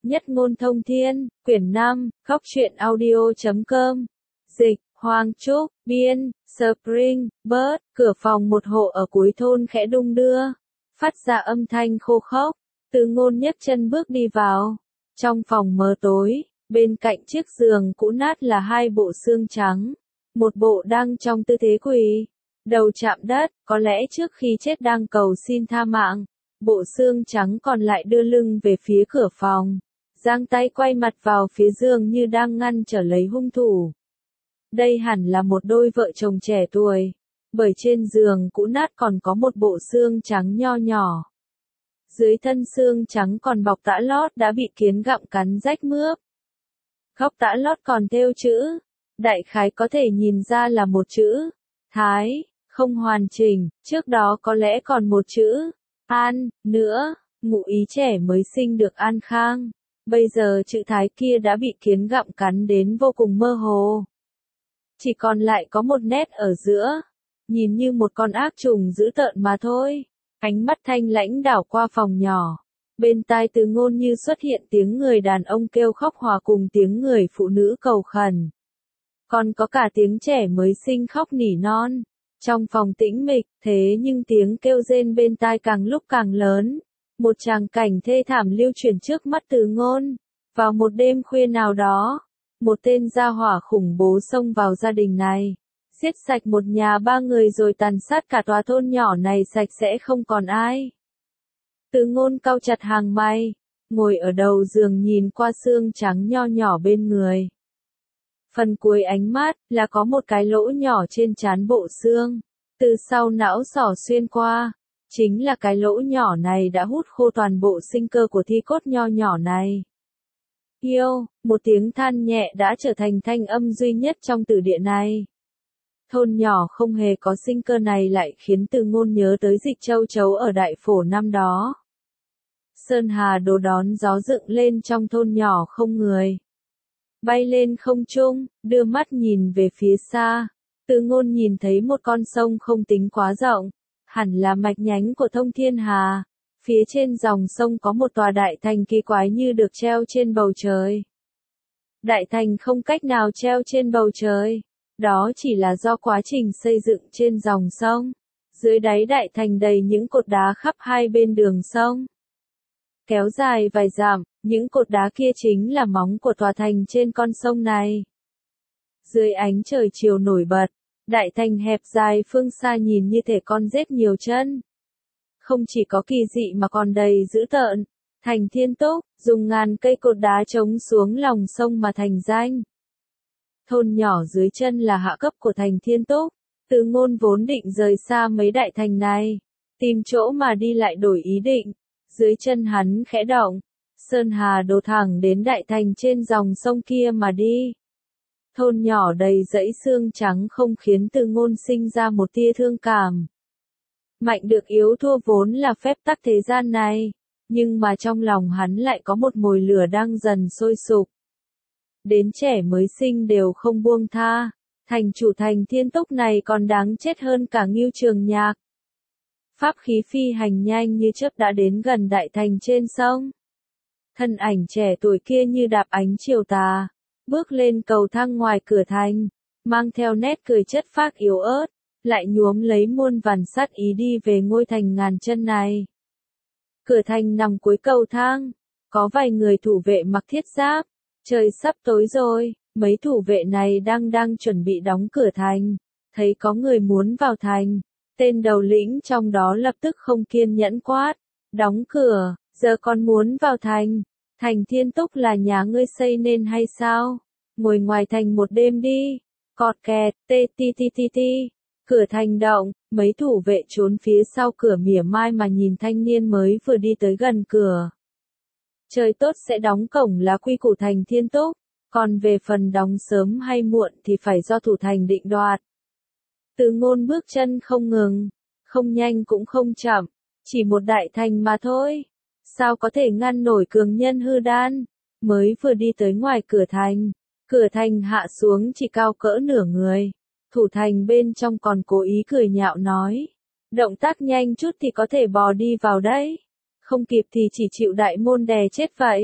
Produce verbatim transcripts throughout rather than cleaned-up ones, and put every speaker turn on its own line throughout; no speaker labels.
Nhất ngôn thông thiên, quyển năm, góc truyện audio chấm com. Dịch, Hoàng Trúc, biên, Spring, Bird, cửa phòng một hộ ở cuối thôn khẽ đung đưa, phát ra âm thanh khô khốc. Từ Ngôn nhấc chân bước đi vào. Trong phòng mờ tối, bên cạnh chiếc giường cũ nát là hai bộ xương trắng. Một bộ đang trong tư thế quỳ, đầu chạm đất, có lẽ trước khi chết đang cầu xin tha mạng. Bộ xương trắng còn lại đưa lưng về phía cửa phòng, giang tay quay mặt vào phía giường như đang ngăn trở lấy hung thủ. Đây hẳn là một đôi vợ chồng trẻ tuổi, bởi trên giường cũ nát còn có một bộ xương trắng nho nhỏ. Dưới thân xương trắng còn bọc tã lót đã bị kiến gặm cắn rách mướp. Góc tã lót còn thêu chữ, đại khái có thể nhìn ra là một chữ Thái, không hoàn chỉnh, trước đó có lẽ còn một chữ An, nữa, ngụ ý trẻ mới sinh được an khang. Bây giờ chữ Thái kia đã bị kiến gặm cắn đến vô cùng mơ hồ. Chỉ còn lại có một nét ở giữa, nhìn như một con ác trùng dữ tợn mà thôi. Ánh mắt thanh lãnh đảo qua phòng nhỏ. Bên tai Từ Ngôn như xuất hiện tiếng người đàn ông kêu khóc hòa cùng tiếng người phụ nữ cầu khẩn. Còn có cả tiếng trẻ mới sinh khóc nỉ non. Trong phòng tĩnh mịch, thế nhưng tiếng kêu rên bên tai càng lúc càng lớn. Một tràng cảnh thê thảm lưu chuyển trước mắt Từ Ngôn. Vào một đêm khuya nào đó, một tên gia hỏa khủng bố xông vào gia đình này, giết sạch một nhà ba người rồi tàn sát cả tòa thôn nhỏ này sạch sẽ không còn ai. Từ Ngôn cau chặt hàng mày, ngồi ở đầu giường nhìn qua xương trắng nho nhỏ bên người. Phần cuối ánh mắt là có một cái lỗ nhỏ trên trán bộ xương, từ sau não xỏ xuyên qua. Chính là cái lỗ nhỏ này đã hút khô toàn bộ sinh cơ của thi cốt nho nhỏ này. Yêu, một tiếng than nhẹ đã trở thành thanh âm duy nhất trong tử địa này. Thôn nhỏ không hề có sinh cơ này lại khiến Từ Ngôn nhớ tới dịch châu chấu ở Đại Phổ năm đó. Sơn hà đồ đón gió dựng lên trong thôn nhỏ không người. Bay lên không trung, đưa mắt nhìn về phía xa. Từ Ngôn nhìn thấy một con sông không tính quá rộng, hẳn là mạch nhánh của Thông Thiên Hà. Phía trên dòng sông có một tòa đại thành kỳ quái như được treo trên bầu trời. Đại thành không cách nào treo trên bầu trời. Đó chỉ là do quá trình xây dựng trên dòng sông. Dưới đáy đại thành đầy những cột đá khắp hai bên đường sông. Kéo dài vài dặm, những cột đá kia chính là móng của tòa thành trên con sông này. Dưới ánh trời chiều nổi bật, đại thành hẹp dài phương xa nhìn như thể con rết nhiều chân. Không chỉ có kỳ dị mà còn đầy dữ tợn. Thành Thiên Túc, dùng ngàn cây cột đá chống xuống lòng sông mà thành danh. Thôn nhỏ dưới chân là hạ cấp của thành Thiên Túc. Từ Ngôn vốn định rời xa mấy đại thành này, tìm chỗ mà đi lại đổi ý định. Dưới chân hắn khẽ động, sơn hà đổ thẳng đến đại thành trên dòng sông kia mà đi. Thôn nhỏ đầy dãy xương trắng không khiến Từ Ngôn sinh ra một tia thương cảm. Mạnh được yếu thua vốn là phép tắc thế gian này, nhưng mà trong lòng hắn lại có một mồi lửa đang dần sôi sục. Đến trẻ mới sinh đều không buông tha, thành chủ thành Thiên Túc này còn đáng chết hơn cả Ngưu Trường Nhạc. Pháp khí phi hành nhanh như chớp đã đến gần đại thành trên sông. Thân ảnh trẻ tuổi kia như đạp ánh chiều tà, bước lên cầu thang ngoài cửa thành, mang theo nét cười chất phác yếu ớt, lại nhuốm lấy muôn vàn sát ý đi về ngôi thành ngàn chân này. Cửa thành nằm cuối cầu thang, có vài người thủ vệ mặc thiết giáp. Trời sắp tối rồi, mấy thủ vệ này đang đang chuẩn bị đóng cửa thành. Thấy có người muốn vào thành, tên đầu lĩnh trong đó lập tức không kiên nhẫn quát. Đóng cửa, giờ còn muốn vào thành. Thành Thiên Túc là nhà ngươi xây nên hay sao? Ngồi ngoài thành một đêm đi. Cọt kẹt, tê ti ti ti ti. Cửa thành động, mấy thủ vệ trốn phía sau cửa mỉa mai mà nhìn thanh niên mới vừa đi tới gần cửa. Trời tốt sẽ đóng cổng là quy củ thành Thiên Túc, còn về phần đóng sớm hay muộn thì phải do thủ thành định đoạt. Từ Ngôn bước chân không ngừng, không nhanh cũng không chậm, chỉ một đại thành mà thôi. Sao có thể ngăn nổi cường nhân hư đan, mới vừa đi tới ngoài cửa thành, cửa thành hạ xuống chỉ cao cỡ nửa người. Thủ thành bên trong còn cố ý cười nhạo nói, động tác nhanh chút thì có thể bò đi vào đấy, không kịp thì chỉ chịu đại môn đè chết vậy.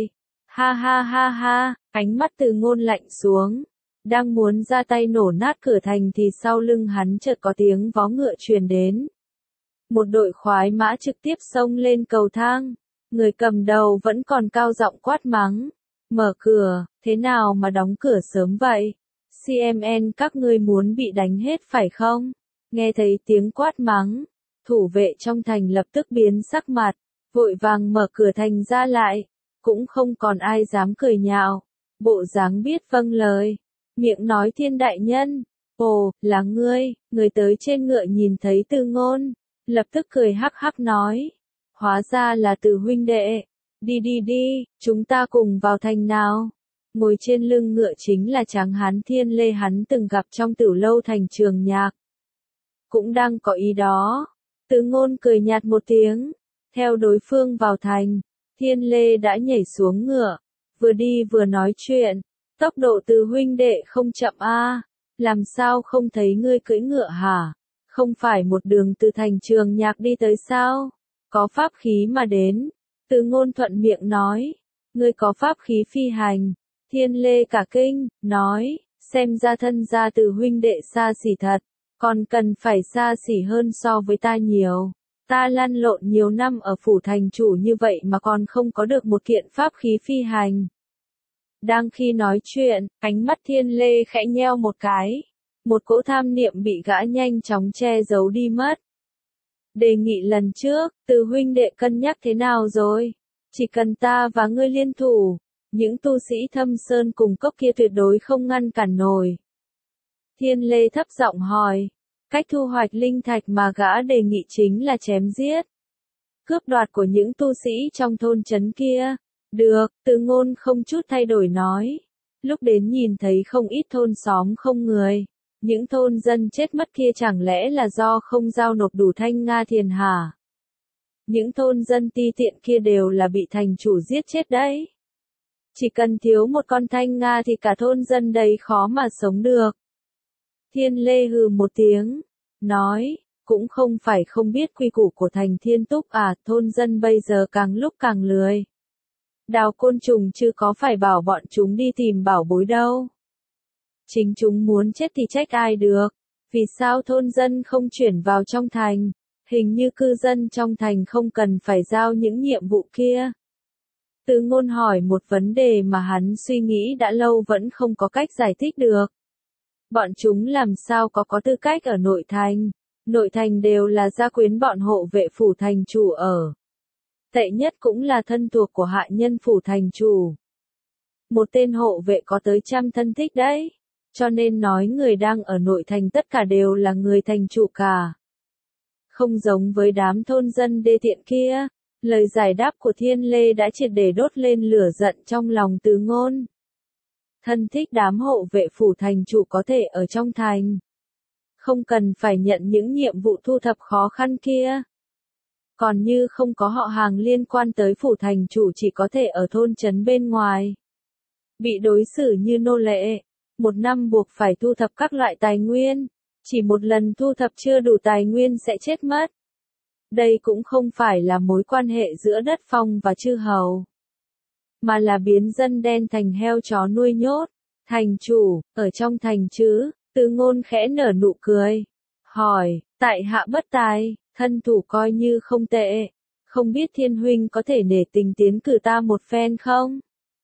Ha ha ha ha, ánh mắt Từ Ngôn lạnh xuống. Đang muốn ra tay nổ nát cửa thành thì sau lưng hắn chợt có tiếng vó ngựa truyền đến. Một đội khoái mã trực tiếp xông lên cầu thang. Người cầm đầu vẫn còn cao giọng quát mắng. Mở cửa, thế nào mà đóng cửa sớm vậy? xê em en các ngươi muốn bị đánh hết phải không? Nghe thấy tiếng quát mắng, thủ vệ trong thành lập tức biến sắc mặt, vội vàng mở cửa thành ra lại, cũng không còn ai dám cười nhạo, bộ dáng biết vâng lời, miệng nói Thiên đại nhân, ồ, là ngươi, người tới trên ngựa nhìn thấy Từ Ngôn, lập tức cười hắc hắc nói, hóa ra là Từ huynh đệ, đi đi đi, chúng ta cùng vào thành nào. Ngồi trên lưng ngựa chính là tráng hán Thiên Lê hắn từng gặp trong Tử Lâu thành Trường Nhạc. Cũng đang có ý đó. Từ Ngôn cười nhạt một tiếng. Theo đối phương vào thành, Thiên Lê đã nhảy xuống ngựa. Vừa đi vừa nói chuyện. Tốc độ Từ huynh đệ không chậm a, làm sao không thấy ngươi cưỡi ngựa hả? Không phải một đường từ thành Trường Nhạc đi tới sao? Có pháp khí mà đến. Từ Ngôn thuận miệng nói. Ngươi có pháp khí phi hành. Thiên Lê cả kinh, nói, xem ra thân gia Từ huynh đệ xa xỉ thật, còn cần phải xa xỉ hơn so với ta nhiều. Ta lăn lộn nhiều năm ở phủ thành chủ như vậy mà còn không có được một kiện pháp khí phi hành. Đang khi nói chuyện, ánh mắt Thiên Lê khẽ nheo một cái. Một cỗ tham niệm bị gã nhanh chóng che giấu đi mất. Đề nghị lần trước, Từ huynh đệ cân nhắc thế nào rồi? Chỉ cần ta và ngươi liên thủ. Những tu sĩ Thâm Sơn cùng cốc kia tuyệt đối không ngăn cản nổi. Thiên Lê thấp giọng hỏi, cách thu hoạch linh thạch mà gã đề nghị chính là chém giết. Cướp đoạt của những tu sĩ trong thôn trấn kia. Được, Từ Ngôn không chút thay đổi nói. Lúc đến nhìn thấy không ít thôn xóm không người. Những thôn dân chết mất kia chẳng lẽ là do không giao nộp đủ thanh nga tiền hả? Những thôn dân ti tiện kia đều là bị thành chủ giết chết đấy. Chỉ cần thiếu một con thanh nga thì cả thôn dân đây khó mà sống được. Thiên Lê hừ một tiếng, nói, cũng không phải không biết quy củ của thành Thiên Túc à, thôn dân bây giờ càng lúc càng lười. Đào côn trùng chứ có phải bảo bọn chúng đi tìm bảo bối đâu. Chính chúng muốn chết thì trách ai được, vì sao thôn dân không chuyển vào trong thành, hình như cư dân trong thành không cần phải giao những nhiệm vụ kia. Từ Ngôn hỏi một vấn đề mà hắn suy nghĩ đã lâu vẫn không có cách giải thích được. Bọn chúng làm sao có có tư cách ở nội thành? Nội thành đều là gia quyến bọn hộ vệ phủ thành chủ ở. Tệ nhất cũng là thân thuộc của hạ nhân phủ thành chủ. Một tên hộ vệ có tới trăm thân thích đấy. Cho nên nói người đang ở nội thành tất cả đều là người thành chủ cả. Không giống với đám thôn dân đê tiện kia. Lời giải đáp của Thiên Lê đã triệt để đốt lên lửa giận trong lòng Từ Ngôn. Thân thích đám hộ vệ phủ thành chủ có thể ở trong thành. Không cần phải nhận những nhiệm vụ thu thập khó khăn kia. Còn như không có họ hàng liên quan tới phủ thành chủ chỉ có thể ở thôn trấn bên ngoài. Bị đối xử như nô lệ. Một năm buộc phải thu thập các loại tài nguyên. Chỉ một lần thu thập chưa đủ tài nguyên sẽ chết mất. Đây cũng không phải là mối quan hệ giữa đất phong và chư hầu. Mà là biến dân đen thành heo chó nuôi nhốt. Thành chủ, ở trong thành chứ, Từ Ngôn khẽ nở nụ cười. Hỏi, tại hạ bất tài, thân thủ coi như không tệ. Không biết Thiên huynh có thể nể tình tiến cử ta một phen không?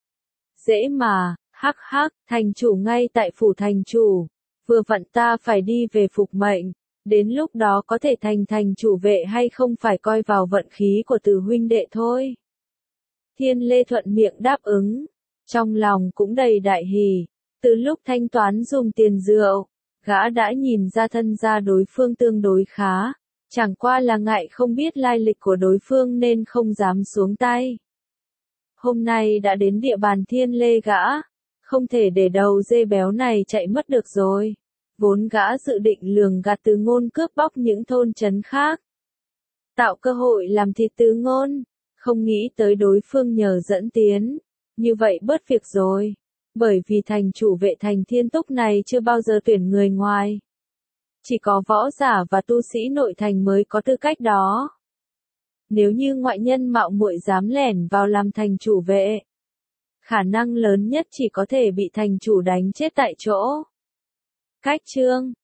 Dễ mà, hắc hắc, thành chủ ngay tại phủ thành chủ. Vừa vặn ta phải đi về phục mệnh. Đến lúc đó có thể thành thành chủ vệ hay không phải coi vào vận khí của Từ huynh đệ thôi. Thiên Lê thuận miệng đáp ứng. Trong lòng cũng đầy đại hỉ. Từ lúc thanh toán dùng tiền rượu, gã đã nhìn ra thân gia đối phương tương đối khá. Chẳng qua là ngại không biết lai lịch của đối phương nên không dám xuống tay. Hôm nay đã đến địa bàn Thiên Lê gã. Không thể để đầu dê béo này chạy mất được rồi. Vốn gã dự định lường gạt Từ Ngôn cướp bóc những thôn trấn khác. Tạo cơ hội làm thịt Từ Ngôn. Không nghĩ tới đối phương nhờ dẫn tiến. Như vậy bớt việc rồi. Bởi vì thành chủ vệ thành Thiên Túc này chưa bao giờ tuyển người ngoài. Chỉ có võ giả và tu sĩ nội thành mới có tư cách đó. Nếu như ngoại nhân mạo muội dám lẻn vào làm thành chủ vệ. khả năng lớn nhất chỉ có thể bị thành chủ đánh chết tại chỗ. Cách chương